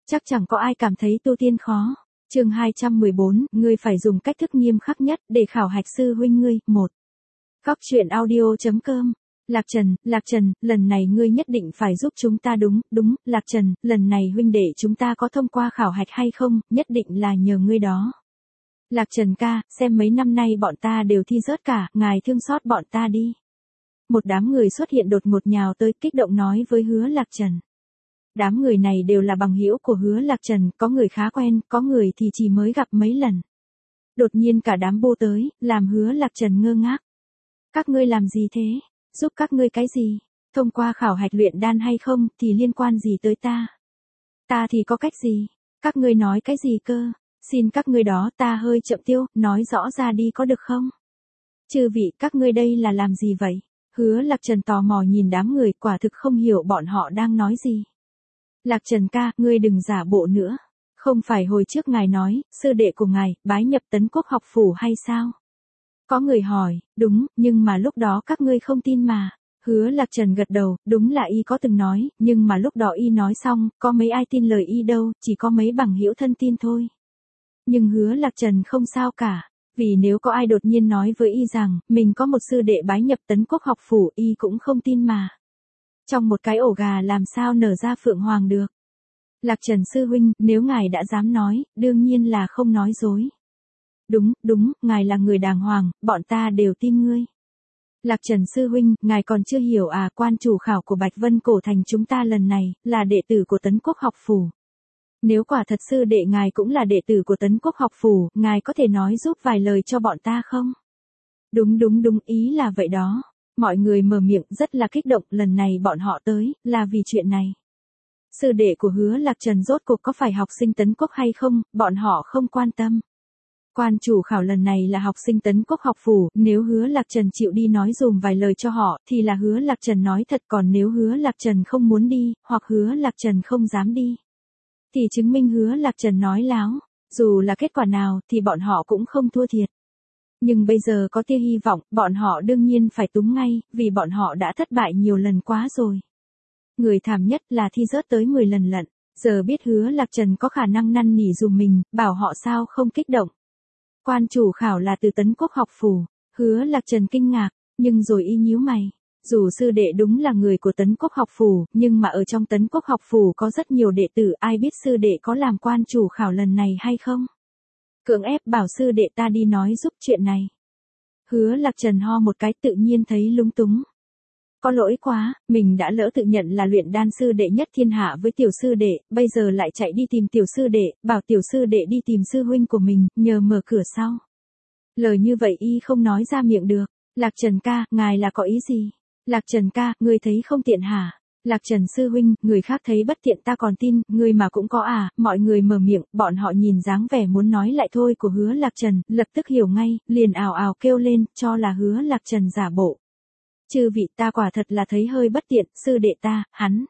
Chắc chẳng có ai cảm thấy tu tiên khó. Chương 214, ngươi phải dùng cách thức nghiêm khắc nhất để khảo hạch sư huynh ngươi. 1. Góc truyện audio.com. Lạc Trần, lần này ngươi nhất định phải giúp chúng ta. Đúng, Lạc Trần, lần này huynh đệ chúng ta có thông qua khảo hạch hay không, nhất định là nhờ ngươi đó. Lạc Trần ca, xem mấy năm nay bọn ta đều thi rớt cả, ngài thương xót bọn ta đi. Một đám người xuất hiện đột ngột nhào tới, kích động nói với Hứa Lạc Trần. Đám người này đều là bằng hữu của Hứa Lạc Trần, có người khá quen, có người thì chỉ mới gặp mấy lần. Đột nhiên cả đám bô tới, làm Hứa Lạc Trần ngơ ngác. Các ngươi làm gì thế? Giúp các ngươi cái gì? Thông qua khảo hạch luyện đan hay không thì liên quan gì tới ta? Ta thì có cách gì? Các ngươi nói cái gì cơ? Xin các ngươi đó, ta hơi chậm tiêu, nói rõ ra đi có được không? Chư vị, các ngươi đây là làm gì vậy? Hứa Lạc Trần tò mò nhìn đám người, quả thực không hiểu bọn họ đang nói gì. Lạc Trần ca, ngươi đừng giả bộ nữa. Không phải hồi trước ngài nói, sư đệ của ngài, bái nhập Tấn Quốc học phủ hay sao? Có người hỏi, đúng, nhưng mà lúc đó các ngươi không tin mà. Hứa Lạc Trần gật đầu, đúng là y có từng nói, nhưng mà lúc đó y nói xong, có mấy ai tin lời y đâu, chỉ có mấy bằng hữu thân tin thôi. Nhưng Hứa Lạc Trần không sao cả, vì nếu có ai đột nhiên nói với y rằng, mình có một sư đệ bái nhập Tấn Quốc học phủ, y cũng không tin mà. Trong một cái ổ gà làm sao nở ra phượng hoàng được. Lạc Trần sư huynh, nếu ngài đã dám nói, đương nhiên là không nói dối. Đúng, ngài là người đàng hoàng, bọn ta đều tin ngươi. Lạc Trần sư huynh, ngài còn chưa hiểu à, quan chủ khảo của Bạch Vân Cổ Thành chúng ta lần này, là đệ tử của Tấn Quốc học phủ. Nếu quả thật sư đệ ngài cũng là đệ tử của Tấn Quốc học phủ, ngài có thể nói giúp vài lời cho bọn ta không? Đúng, ý là vậy đó. Mọi người mở miệng rất là kích động, lần này bọn họ tới, là vì chuyện này. Sư đệ của Hứa Lạc Trần rốt cuộc có phải học sinh Tấn Quốc hay không, bọn họ không quan tâm. Quan chủ khảo lần này là học sinh Tấn Quốc học phủ, nếu Hứa Lạc Trần chịu đi nói dùm vài lời cho họ, thì là Hứa Lạc Trần nói thật, còn nếu Hứa Lạc Trần không muốn đi, hoặc Hứa Lạc Trần không dám đi, thì chứng minh Hứa Lạc Trần nói láo, dù là kết quả nào, thì bọn họ cũng không thua thiệt. Nhưng bây giờ có tia hy vọng, bọn họ đương nhiên phải túm ngay, vì bọn họ đã thất bại nhiều lần quá rồi. Người thảm nhất là thi rớt tới 10 lần lận, giờ biết Hứa Lạc Trần có khả năng năn nỉ dùm mình, bảo họ sao không kích động. Quan chủ khảo là từ Tấn Quốc học phủ, Hứa Lạc Trần kinh ngạc, nhưng rồi y nhíu mày. Dù sư đệ đúng là người của Tấn Quốc học phủ, nhưng mà ở trong Tấn Quốc học phủ có rất nhiều đệ tử, ai biết sư đệ có làm quan chủ khảo lần này hay không? Cưỡng ép bảo sư đệ ta đi nói giúp chuyện này. Hứa Lạc Trần ho một cái, tự nhiên thấy lúng túng. Có lỗi quá, mình đã lỡ tự nhận là luyện đan sư đệ nhất thiên hạ với tiểu sư đệ, bây giờ lại chạy đi tìm tiểu sư đệ, bảo tiểu sư đệ đi tìm sư huynh của mình, nhờ mở cửa sau. Lời như vậy y không nói ra miệng được. Lạc Trần ca, ngài là có ý gì? Lạc Trần ca, ngươi thấy không tiện hả? Lạc Trần sư huynh, người khác thấy bất tiện ta còn tin, ngươi mà cũng có à? Mọi người mở miệng, bọn họ nhìn dáng vẻ muốn nói lại thôi của Hứa Lạc Trần, lập tức hiểu ngay, liền ào ào kêu lên, cho là Hứa Lạc Trần giả bộ. Chư vị, ta quả thật là thấy hơi bất tiện, sư đệ ta, hắn.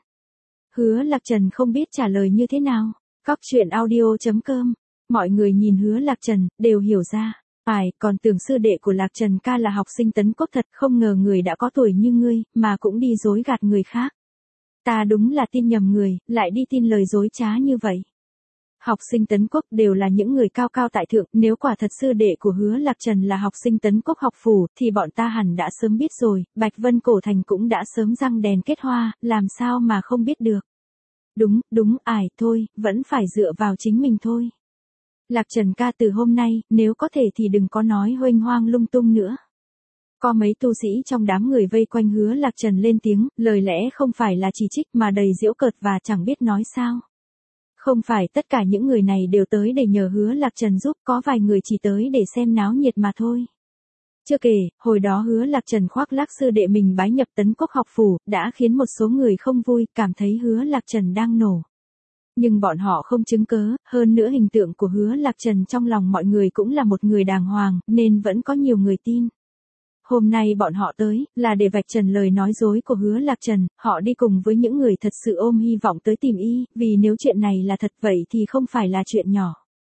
Hứa Lạc Trần không biết trả lời như thế nào. Góc truyện audio.com. Mọi người nhìn Hứa Lạc Trần, đều hiểu ra. Còn tưởng sư đệ của Lạc Trần ca là học sinh Tấn Quốc thật, không ngờ người đã có tuổi như ngươi, mà cũng đi dối gạt người khác. Ta đúng là tin nhầm người, lại đi tin lời dối trá như vậy. Học sinh Tấn Quốc đều là những người cao cao tại thượng, nếu quả thật sư đệ của Hứa Lạc Trần là học sinh Tấn Quốc học phủ, thì bọn ta hẳn đã sớm biết rồi, Bạch Vân Cổ Thành cũng đã sớm răng đèn kết hoa, làm sao mà không biết được. Đúng, thôi, vẫn phải dựa vào chính mình thôi. Lạc Trần ca, từ hôm nay, nếu có thể thì đừng có nói huênh hoang lung tung nữa. Có mấy tu sĩ trong đám người vây quanh Hứa Lạc Trần lên tiếng, lời lẽ không phải là chỉ trích mà đầy giễu cợt và chẳng biết nói sao. Không phải tất cả những người này đều tới để nhờ Hứa Lạc Trần giúp, có vài người chỉ tới để xem náo nhiệt mà thôi. Chưa kể, hồi đó Hứa Lạc Trần khoác lác sư đệ mình bái nhập Tấn Quốc học phủ, đã khiến một số người không vui, cảm thấy Hứa Lạc Trần đang nổ. Nhưng bọn họ không chứng cớ, hơn nữa hình tượng của Hứa Lạc Trần trong lòng mọi người cũng là một người đàng hoàng, nên vẫn có nhiều người tin. Hôm nay bọn họ tới, là để vạch trần lời nói dối của Hứa Lạc Trần, họ đi cùng với những người thật sự ôm hy vọng tới tìm y, vì nếu chuyện này là thật vậy thì không phải là chuyện nhỏ.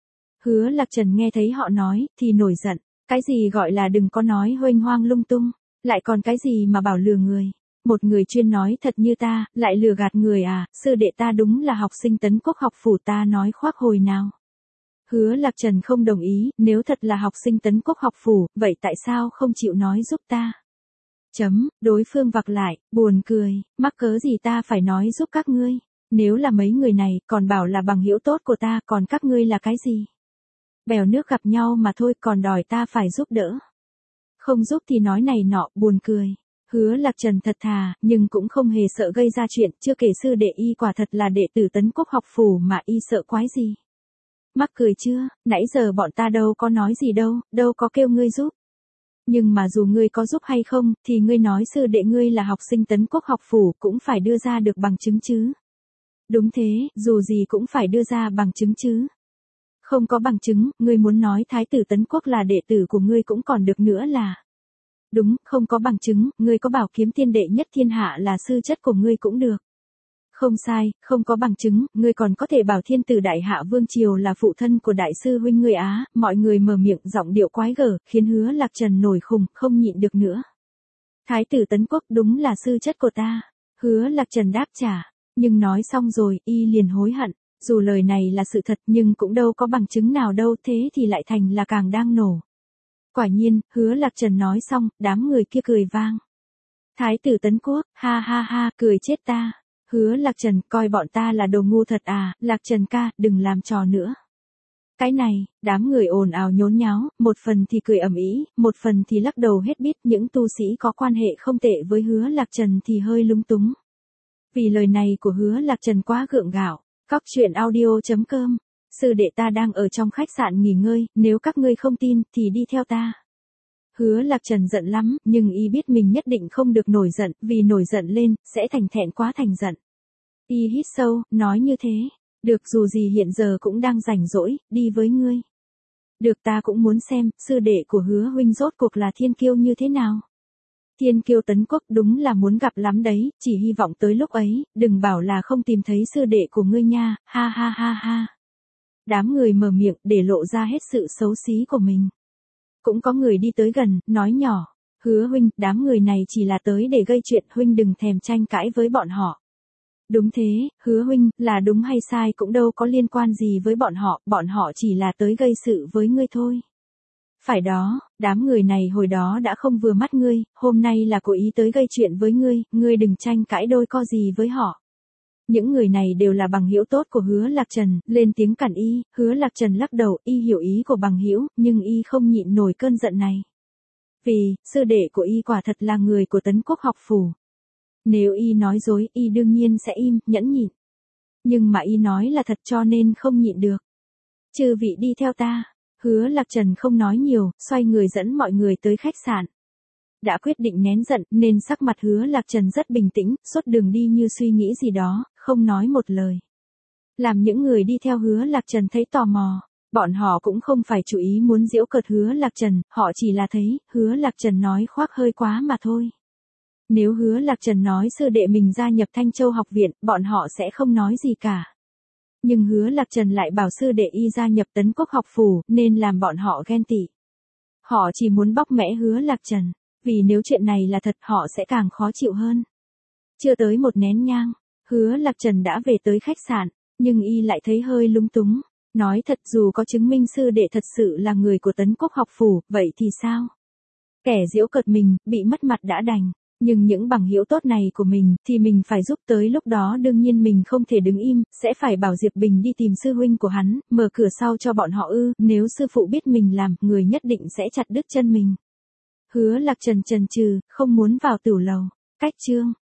Hứa Lạc Trần nghe thấy họ nói, thì nổi giận, cái gì gọi là đừng có nói huênh hoang lung tung, lại còn cái gì mà bảo lừa người. Một người chuyên nói thật như ta, lại lừa gạt người à, sư đệ ta đúng là học sinh Tấn Quốc học phủ ta nói khoác hồi nào. Hứa Lạc Trần không đồng ý, nếu thật là học sinh Tấn Quốc học phủ, vậy tại sao không chịu nói giúp ta? Đối phương vặc lại, buồn cười, mắc cớ gì ta phải nói giúp các ngươi, nếu là mấy người này, còn bảo là bằng hữu tốt của ta, còn các ngươi là cái gì? Bèo nước gặp nhau mà thôi, còn đòi ta phải giúp đỡ. Không giúp thì nói này nọ, buồn cười. Hứa Lạc Trần thật thà, nhưng cũng không hề sợ gây ra chuyện, chưa kể sư đệ y quả thật là đệ tử Tấn Quốc học phủ mà y sợ quái gì. Mắc cười chưa, nãy giờ bọn ta đâu có nói gì đâu, đâu có kêu ngươi giúp. Nhưng mà dù ngươi có giúp hay không, thì ngươi nói sư đệ ngươi là học sinh Tấn Quốc học phủ cũng phải đưa ra được bằng chứng chứ. Đúng thế, dù gì cũng phải đưa ra bằng chứng chứ. Không có bằng chứng, ngươi muốn nói Thái tử Tấn Quốc là đệ tử của ngươi cũng còn được nữa là. Đúng, không có bằng chứng, ngươi có bảo kiếm tiên đệ nhất thiên hạ là sư chất của ngươi cũng được. Không sai, không có bằng chứng, ngươi còn có thể bảo thiên tử đại hạ vương triều là phụ thân của đại sư huynh ngươi á, mọi người mở miệng giọng điệu quái gở, khiến Hứa Lạc Trần nổi khùng, không nhịn được nữa. Thái tử Tấn Quốc đúng là sư chất của ta. Hứa Lạc Trần đáp trả, nhưng nói xong rồi, y liền hối hận, dù lời này là sự thật nhưng cũng đâu có bằng chứng nào đâu, thế thì lại thành là càng đang nổ. Quả nhiên, Hứa Lạc Trần nói xong, đám người kia cười vang. Thái tử Tấn Quốc, ha ha ha, cười chết ta. Hứa Lạc Trần, coi bọn ta là đồ ngu thật à, Lạc Trần ca, đừng làm trò nữa. Cái này, đám người ồn ào nhốn nháo, một phần thì cười ầm ĩ, một phần thì lắc đầu hết biết, những tu sĩ có quan hệ không tệ với Hứa Lạc Trần thì hơi lúng túng. Vì lời này của Hứa Lạc Trần quá gượng gạo. Cóc truyện audio.com. Sư đệ ta đang ở trong khách sạn nghỉ ngơi, nếu các ngươi không tin thì đi theo ta. Hứa Lạc Trần giận lắm, nhưng y biết mình nhất định không được nổi giận, vì nổi giận lên, sẽ thành thẹn quá thành giận. Y hít sâu, nói như thế, được dù gì hiện giờ cũng đang rảnh rỗi, đi với ngươi. Được ta cũng muốn xem, sư đệ của Hứa huynh rốt cuộc là thiên kiêu như thế nào. Thiên kiêu Tấn Quốc đúng là muốn gặp lắm đấy, chỉ hy vọng tới lúc ấy, đừng bảo là không tìm thấy sư đệ của ngươi nha, ha ha ha ha. Đám người mở miệng để lộ ra hết sự xấu xí của mình. Cũng có người đi tới gần, nói nhỏ, Hứa huynh, đám người này chỉ là tới để gây chuyện, huynh đừng thèm tranh cãi với bọn họ. Đúng thế, Hứa huynh, là đúng hay sai cũng đâu có liên quan gì với bọn họ chỉ là tới gây sự với ngươi thôi. Phải đó, đám người này hồi đó đã không vừa mắt ngươi, hôm nay là cố ý tới gây chuyện với ngươi đừng tranh cãi đôi co gì với họ. Những người này đều là bằng hữu tốt của Hứa Lạc Trần, lên tiếng cản y, Hứa Lạc Trần lắc đầu, y hiểu ý của bằng hữu, nhưng y không nhịn nổi cơn giận này. Vì, sư đệ của y quả thật là người của Tấn Quốc học phủ. Nếu y nói dối, y đương nhiên sẽ im, nhẫn nhịn. Nhưng mà y nói là thật cho nên không nhịn được. Chư vị đi theo ta. Hứa Lạc Trần không nói nhiều, xoay người dẫn mọi người tới khách sạn. Đã quyết định nén giận, nên sắc mặt Hứa Lạc Trần rất bình tĩnh, suốt đường đi như suy nghĩ gì đó, không nói một lời. Làm những người đi theo Hứa Lạc Trần thấy tò mò, bọn họ cũng không phải chú ý muốn giễu cợt Hứa Lạc Trần, họ chỉ là thấy, Hứa Lạc Trần nói khoác hơi quá mà thôi. Nếu Hứa Lạc Trần nói sư đệ mình gia nhập Thanh Châu học viện, bọn họ sẽ không nói gì cả. Nhưng Hứa Lạc Trần lại bảo sư đệ y gia nhập Tấn Quốc học phủ, nên làm bọn họ ghen tị. Họ chỉ muốn bóc mẽ Hứa Lạc Trần, vì nếu chuyện này là thật họ sẽ càng khó chịu hơn. Chưa tới một nén nhang, Hứa Lạc Trần đã về tới khách sạn, nhưng y lại thấy hơi lúng túng. Nói thật, dù có chứng minh sư đệ thật sự là người của Tấn Quốc học phủ, vậy thì sao? Kẻ giễu cợt mình, bị mất mặt đã đành. Nhưng những bằng hữu tốt này của mình, thì mình phải giúp, tới lúc đó đương nhiên mình không thể đứng im, sẽ phải bảo Diệp Bình đi tìm sư huynh của hắn, mở cửa sau cho bọn họ nếu sư phụ biết mình làm, người nhất định sẽ chặt đứt chân mình. Hứa Lạc Trần chần chừ, không muốn vào tửu lầu. Cách chương